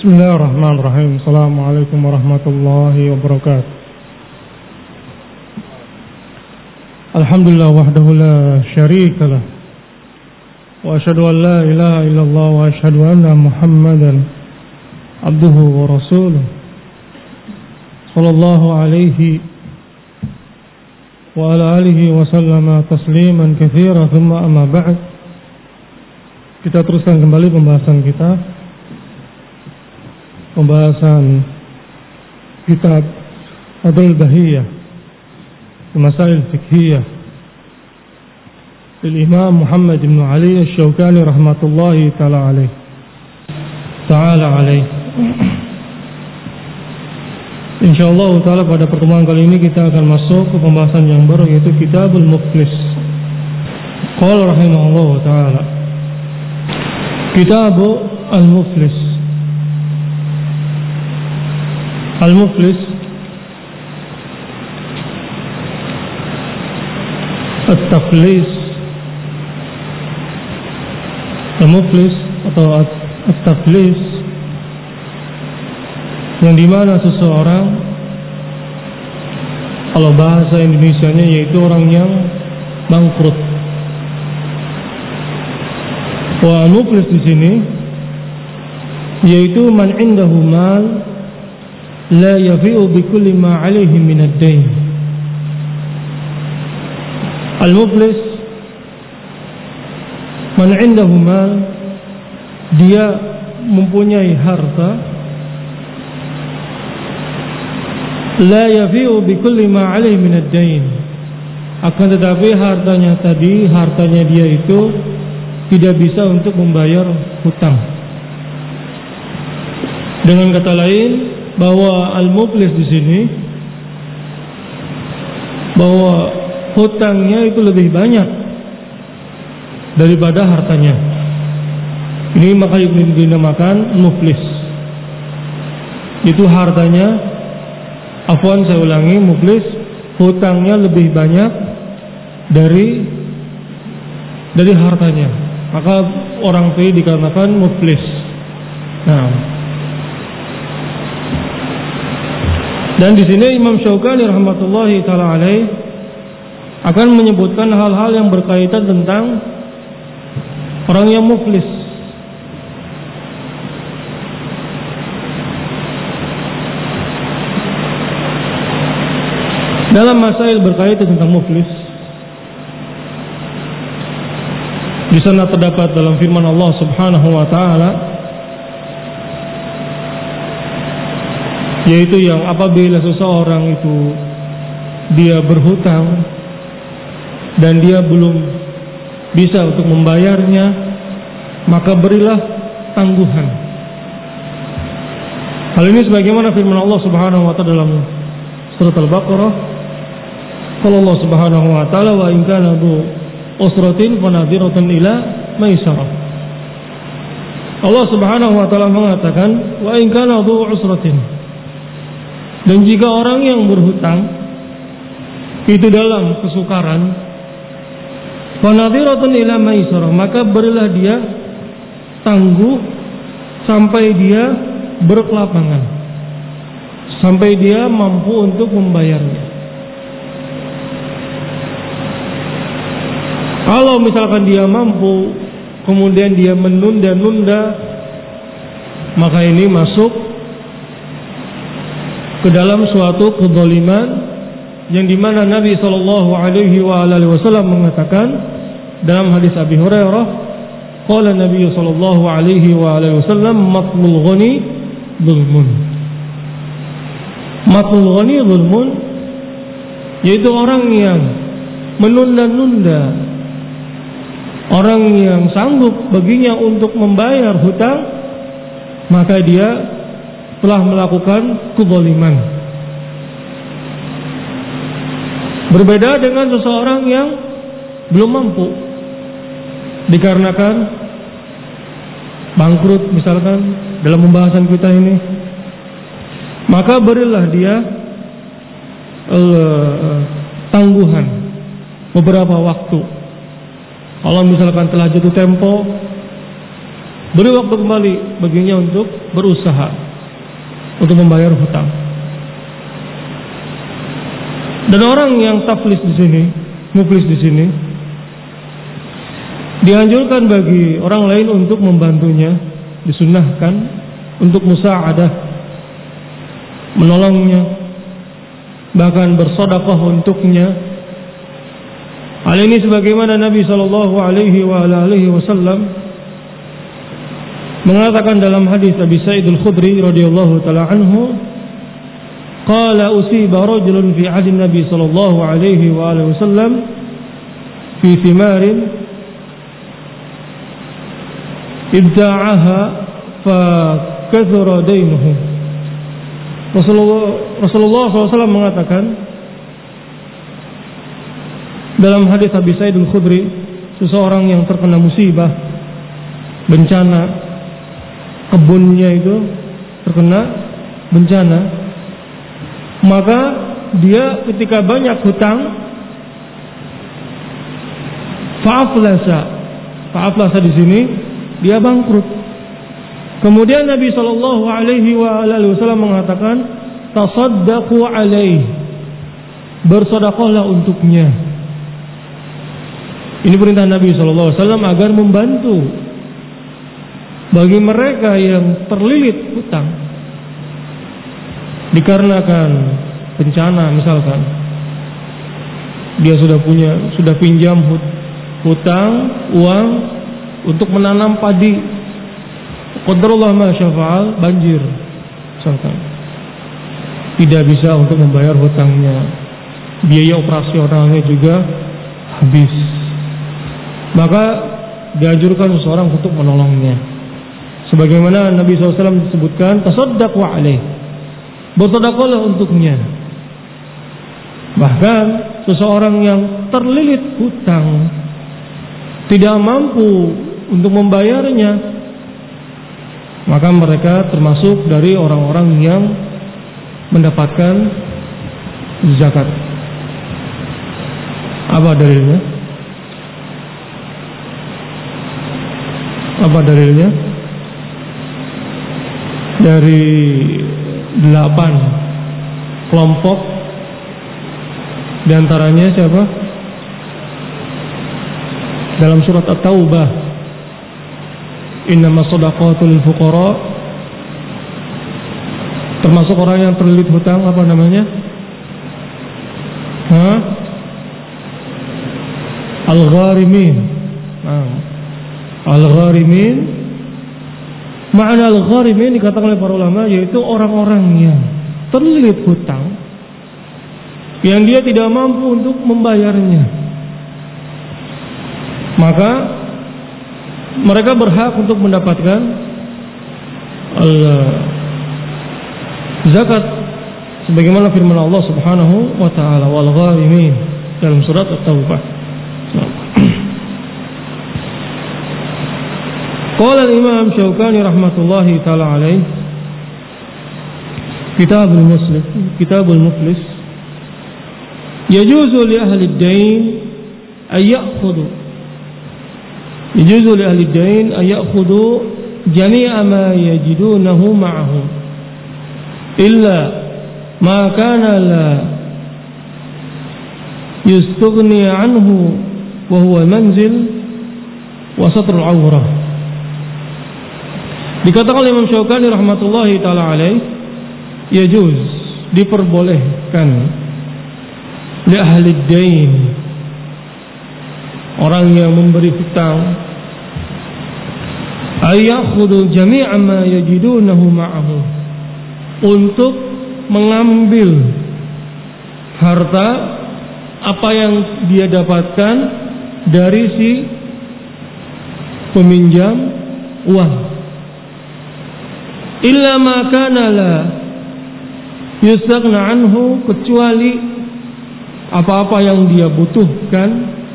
Bismillahirrahmanirrahim. Assalamualaikum warahmatullahi wabarakatuh. Alhamdulillah wahdahu la syarika lah. Wa asyhadu an la ilaha illallah wa asyhadu anna Muhammadan abduhu wa rasuluh. Sallallahu alaihi wa ala alihi wa sallama tasliman katsira, thumma amma ba'd. Kita teruskan kembali pembahasan kitab Adul Bahiyah Masail Fiqhiyah Imam Muhammad bin Ali Asy-Syaukani rahmatullahi ta'ala alaih. Insyaallah ta'ala pada pertemuan kali ini kita akan masuk ke pembahasan yang baru, yaitu Kitabul Muflis. Qala rahimahullah ta'ala, Kitabul Al-Muflis. Al-Muflis At-Taflis. Al-Muflis atau At-Taflis, yang dimana seseorang, kalau bahasa Indonesianya, yaitu orang yang bangkrut. Wa al-Muflis di sini yaitu man indahu mal la yafi'u bi kulli ma 'alaihi min ad-dain. Al-Muflis man 'indahu mal, dia mempunyai harta, la yafi'u bi kulli ma 'alaihi min ad-dain, akan tetapi hartanya dia itu tidak bisa untuk membayar hutang. Dengan kata lain, bahwa al-muflis di sini, bahwa hutangnya itu lebih banyak daripada hartanya. Ini maka dinamakan muflis. Itu hartanya, afwan saya ulangi, muflis hutangnya lebih banyak dari hartanya. Maka orang itu dikatakan muflis. Nah, dan di sini Imam Syaukani rahmatullahi taala alaih akan menyebutkan hal-hal yang berkaitan tentang orang yang muflis. Dalam masail berkaitan tentang muflis, di sana terdapat dalam firman Allah Subhanahu wa taala, yaitu yang apabila seseorang itu dia berhutang dan dia belum bisa untuk membayarnya, maka berilah tangguhan. Hal ini sebagaimana firman Allah Subhanahu wa taala dalam surat Al-Baqarah, qala Allah Subhanahu wa taala, wa in kana dzu usratin fa nadhiratun ila maisarah. Allah Subhanahu wa taala mengatakan, wa in kana dzu usratin, dan jika orang yang berhutang itu dalam kesukaran, fanadhiratun ila maisarah, maka berilah dia tangguh sampai dia berkelapangan, sampai dia mampu untuk membayarnya. Kalau misalkan dia mampu kemudian dia menunda-nunda, maka ini masuk ke dalam suatu kezaliman, yang dimana Nabi sallallahu alaihi wasallam mengatakan dalam hadis Abi Hurairah, qala Nabi sallallahu alaihi wasallam, matlul ghani zulmun. Matlul ghani zulmun, yaitu orang yang menunda-nunda, orang yang sanggup baginya untuk membayar hutang, maka dia telah melakukan kezaliman. Berbeda dengan seseorang yang belum mampu, dikarenakan bangkrut misalkan dalam pembahasan kita ini, maka berilah dia tangguhan beberapa waktu. Kalau misalkan telah jatuh tempo, beri waktu kembali baginya untuk berusaha untuk membayar hutang. Dan orang yang taflis di sini, muflis di sini, dianjurkan bagi orang lain untuk membantunya, disunnahkan untuk musa'adah, menolongnya, bahkan bersedekah untuknya. Hal ini sebagaimana Nabi sallallahu alaihi wasallam mengatakan dalam hadis Abi Sa'id Al-Khudri radhiyallahu taala anhu, qala usiba rajulun fi 'ahdi Nabi sallallahu alaihi wasallam fi thimarin ibta'aha fa kathura dainuhu. Rasulullah SAW mengatakan dalam hadis Abi Sa'id Al-Khudri, seseorang yang terkena musibah, bencana, kebunnya itu terkena bencana, maka dia ketika banyak hutang, fa'aflasa di sini dia bangkrut. Kemudian Nabi sallallahu alaihi wasallam mengatakan, tasaddaqu alaihi, bersedekahlah untuknya. Ini perintah Nabi sallallahu alaihi wasallam agar membantu bagi mereka yang terlilit hutang dikarenakan bencana, misalkan dia sudah pinjam hutang uang untuk menanam padi, qadarullah ma syafa'al, banjir misalkan, tidak bisa untuk membayar hutangnya, biaya operasionalnya juga habis, maka dianjurkan seseorang untuk menolongnya. Sebagaimana Nabi SAW disebutkan, tasaddaqu alaih, bersedekahlah untuknya. Bahkan seseorang yang terlilit hutang, tidak mampu untuk membayarnya, maka mereka termasuk dari orang-orang yang mendapatkan zakat. Apa dalilnya? Apa dalilnya? Dari 8 kelompok, diantaranya siapa? Dalam surat At-Taubah, innamas shadaqatul lil fuqara, termasuk orang yang terlilit hutang, apa namanya? Al-gharimin. Al-gharimin, makna al-gharimin dikatakan oleh para ulama yaitu orang-orang yang terlilit hutang yang dia tidak mampu untuk membayarnya, maka mereka berhak untuk mendapatkan zakat sebagaimana firman Allah Subhanahu wa taala, wal gharimin, dalam surat At-Taubah. Qala al-Imam Syaukani rahmatullahi taala alaih, Kitabul Muflis, yajuzu li ahli ad-dain ay ya'khudhu jami'a ma yajidunahu ma'ahum illa ma kana la yustaghni anhu wa huwa manzil wa satrul awrah. Dikatakan oleh Imam Syaukani rahmatullahi taala alaih, yajuz, diperbolehkan, li ahli dain, orang yang memberi hutang, ayakhudhu jami'a ma yajidunahu ma'ahu, untuk mengambil harta apa yang dia dapatkan dari si peminjam uang, illa ma kana la yustaghna anhu, kecuali apa-apa yang dia butuhkan,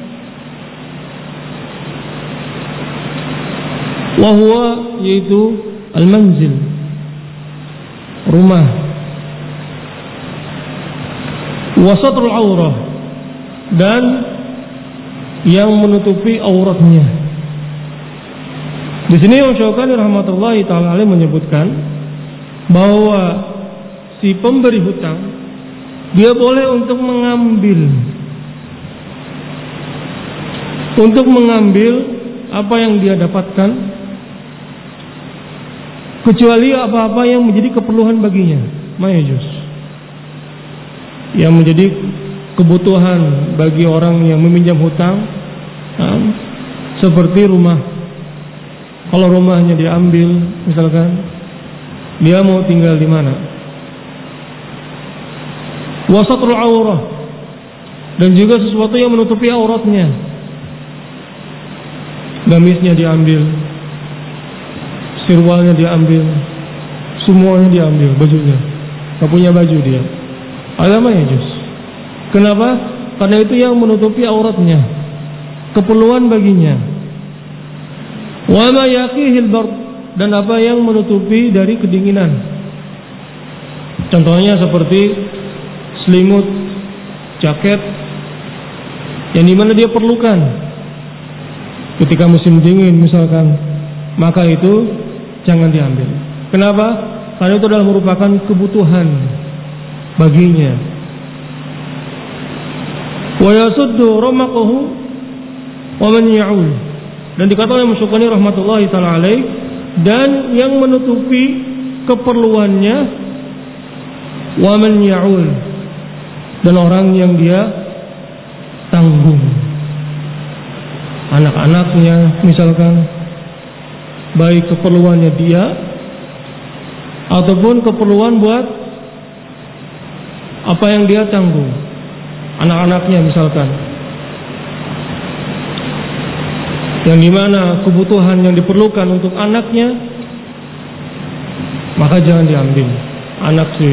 wa huwa, yaitu al-manzil, rumah, wa satrul aurah, dan yang menutupi auratnya. Di sini Imam Syaukani rahmatullahi taala alaih menyebutkan bahwa si pemberi hutang dia boleh untuk mengambil apa yang dia dapatkan, kecuali apa-apa yang menjadi keperluan baginya, mayajuz, yang menjadi kebutuhan bagi orang yang meminjam hutang, seperti rumah. Kalau rumahnya diambil, misalkan dia mau tinggal di mana, wasatrul aurah, dan juga sesuatu yang menutupi auratnya, gamisnya diambil, sirwalnya diambil, semuanya diambil, bajunya, gak punya baju dia, agama ya juz. Kenapa? Karena itu yang menutupi auratnya, keperluan baginya. Wa ma yaqihil bard, dan apa yang menutupi dari kedinginan. Contohnya seperti selimut, jaket, yang dimana dia perlukan ketika musim dingin misalkan, maka itu jangan diambil. Kenapa? Karena itu adalah merupakan kebutuhan baginya. Wa yasuddu ramaqahu wa man ya'ul, dan dikatakan oleh Syaukani rahmatullahi taala alaih, dan yang menutupi keperluannya, wa man ya'ul, dan orang yang dia tanggung, anak-anaknya misalkan, baik keperluannya dia ataupun keperluan buat apa yang dia tanggung, anak-anaknya misalkan, yang dimana kebutuhan yang diperlukan untuk anaknya, maka jangan diambil. Anak si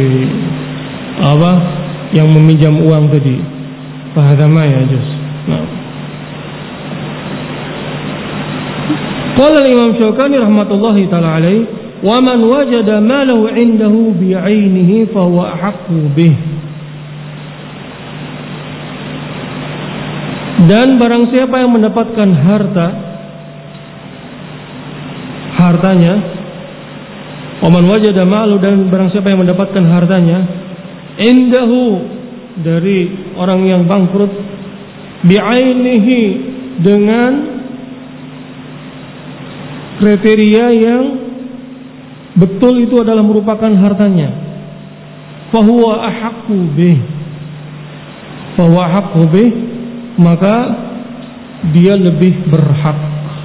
yang meminjam uang tadi, fahadama ya juz. Nah, qala Imam Syaukani rahmatullahi taala alaih, wa man wajada malahu indahu bi'ainihi fa huwa ahaqqu bih. Dan barang siapa yang mendapatkan hartanya, wa man wajada malahu, dan barang siapa yang mendapatkan hartanya indahu, dari orang yang bangkrut, bi'ainihi, dengan kriteria yang betul itu adalah merupakan hartanya, fahuwa ahaqqu bih, maka dia lebih berhak,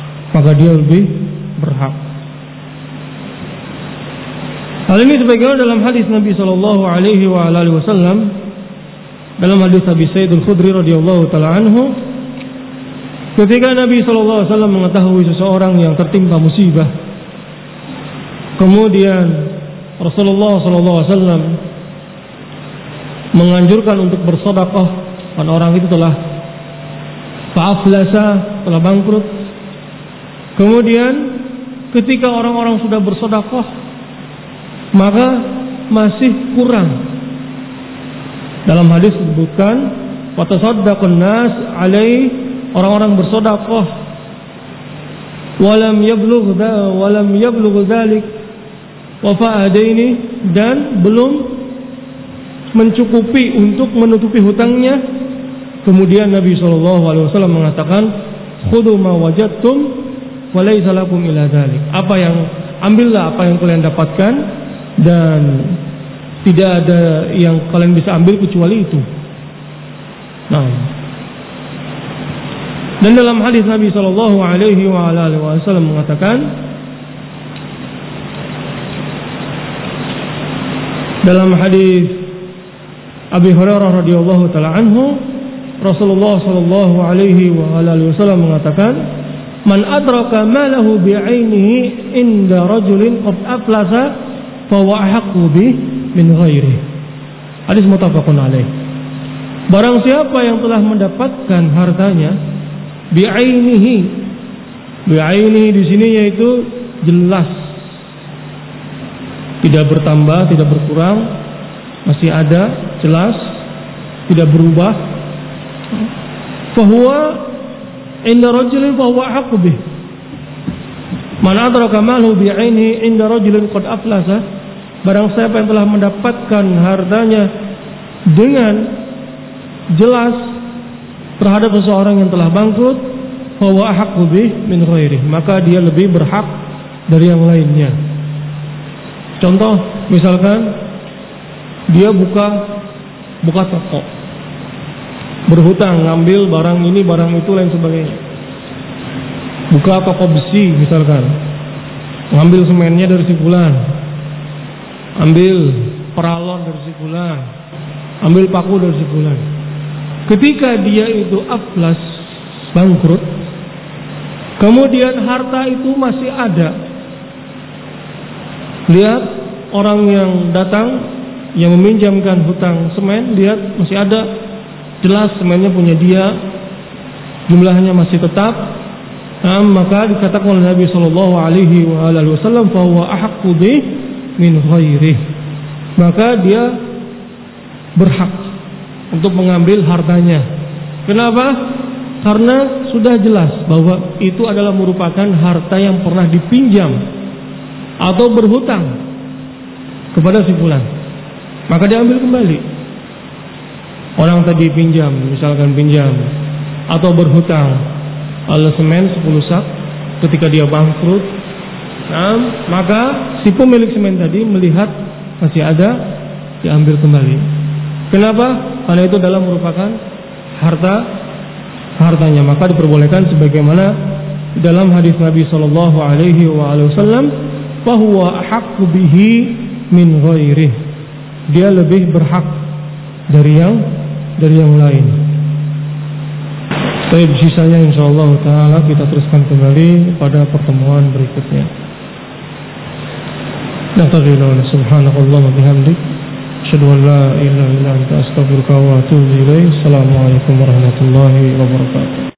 Hal ini sebagaimana dalam hadis Nabi sallallahu alaihi wasallam, dalam hadis Abi Sa'id Al-Khudri radhiyallahu taala anhu, ketika Nabi sallallahu alaihi wasallam mengetahui seseorang yang tertimpa musibah, kemudian Rasulullah sallallahu alaihi wasallam menganjurkan untuk bersedekah, karena orang itu telah fa'aflasa, telah bangkrut. Kemudian ketika orang-orang sudah bersedekah, maka masih kurang. Dalam hadis disebutkan, wa tasaddaqun nas alaihi, orang-orang bersedekah, walam yablugh dzalik wafa'adaini, dan belum mencukupi untuk menutupi hutangnya. Kemudian Nabi SAW mengatakan, khudhu ma wajadtum wa laysa lakum illa dzalik, ambillah apa yang kalian dapatkan, dan tidak ada yang kalian bisa ambil kecuali itu. Nah, dan dalam hadis Nabi sallallahu alaihi wasallam mengatakan, dalam hadis Abi Hurairah radhiyallahu taala anhu, Rasulullah sallallahu alaihi wasallam mengatakan, man adraka malahu bi'ainihi inda rajulin qad aflasa fa huwa ahaqqu bih min ghairihi. Hadis muttafaqun alaih. Barang siapa yang telah mendapatkan hartanya bi'ainihi di sini yaitu jelas, tidak bertambah, tidak berkurang, masih ada, jelas, tidak berubah. Fahuwa inna rajulin fahuwa haqqu bih. Man adraka malahu bi'ainihi 'inda rajulin qad aflasa, barang siapa yang telah mendapatkan hartanya dengan jelas terhadap seseorang yang telah bangkrut, fa huwa ahaqqu bih min ghairihi, maka dia lebih berhak dari yang lainnya. Contoh, misalkan dia buka toko, berhutang, ngambil barang ini, barang itu, lain sebagainya. Buka toko besi misalkan, ngambil semennya dari si fulan, ambil peralon dari si fulan, ambil paku dari si fulan. Ketika dia itu aflas, bangkrut, kemudian harta itu masih ada. Lihat orang yang datang, yang meminjamkan hutang semen, lihat masih ada, jelas semennya punya dia, jumlahnya masih tetap. Maka dikatakan oleh Nabi Shallallahu Alaihi Wasallam, bahwa ahaqqu bih min ghairihi, maka dia berhak untuk mengambil hartanya. Kenapa? Karena sudah jelas bahwa itu adalah merupakan harta yang pernah dipinjam atau berhutang kepada si fulan, maka diambil kembali. Orang tadi pinjam, misalkan pinjam atau berhutang semen 10 sak, ketika dia bangkrut, maka si pemilik semen tadi melihat masih ada, diambil kembali. Kenapa? Karena itu adalah merupakan hartanya, maka diperbolehkan sebagaimana dalam hadis Nabi Shallallahu Alaihi Wasallam, bahwa ahaqqu bihi min ghairihi, dia lebih berhak dari yang lain. Baik, sisanya insyaallah taala kita teruskan kembali pada pertemuan berikutnya. Subhanakallah wa bihamdik, asyhadu an la ilaha illa anta, astaghfiruka wa atubu ilaik. Assalamualaikum warahmatullahi wabarakatuh.